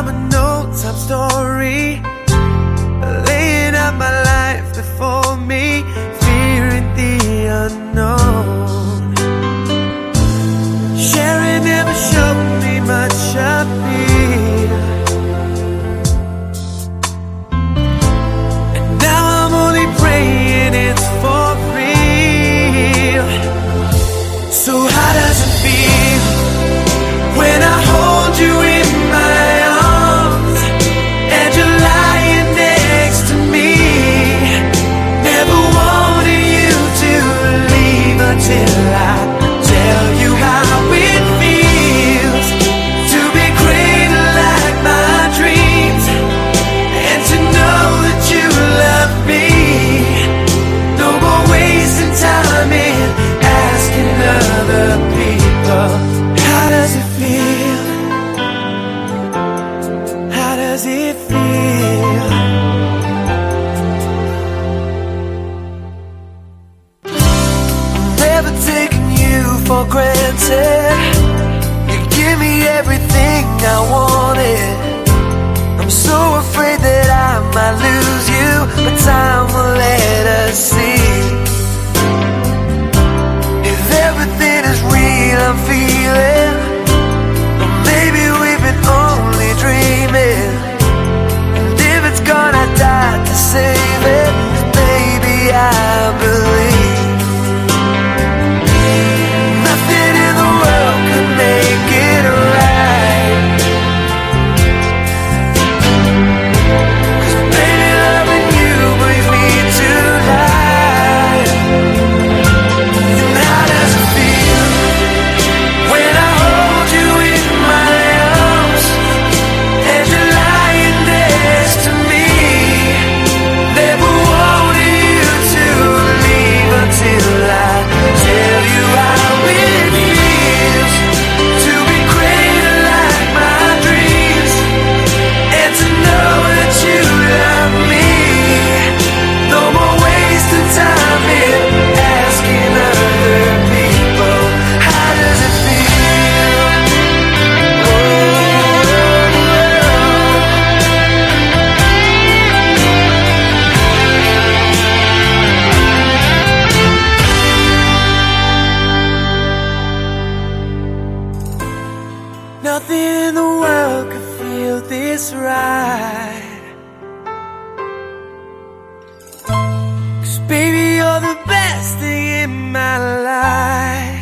from a no-time story, laying out my life before me, fearing the unknown. Sharing never showed me much appeal, and now I'm only praying it's for real. So how does it feel when I hold you in my arms and you're lying next to me? Never wanted you to leave until I tell you how it feels to be cradled like my dreams, and to know that you love me. No more wasting time in asking other people. How does it feel? How does it feel? Never taking you for granted. You give me everything I wanted. I'm so afraid that I might lose you, but time will let us see. If everything is real I'm feeling, or maybe we've been only dreaming. And if it's gone I die to save it, 'cause baby I believe nothing in the world could make it right. 'Cause baby loving you brings me to life. And how does it feel when I hold you in my arms and you're lying next to me? Never wanted you to leave until I tell you how it feels to be cradled like my dreams, and to know that you love me. No more wasting time in asking other people. How does it feel? Nothing in the world could feel this right. 'Cause baby, you're the best thing in my life.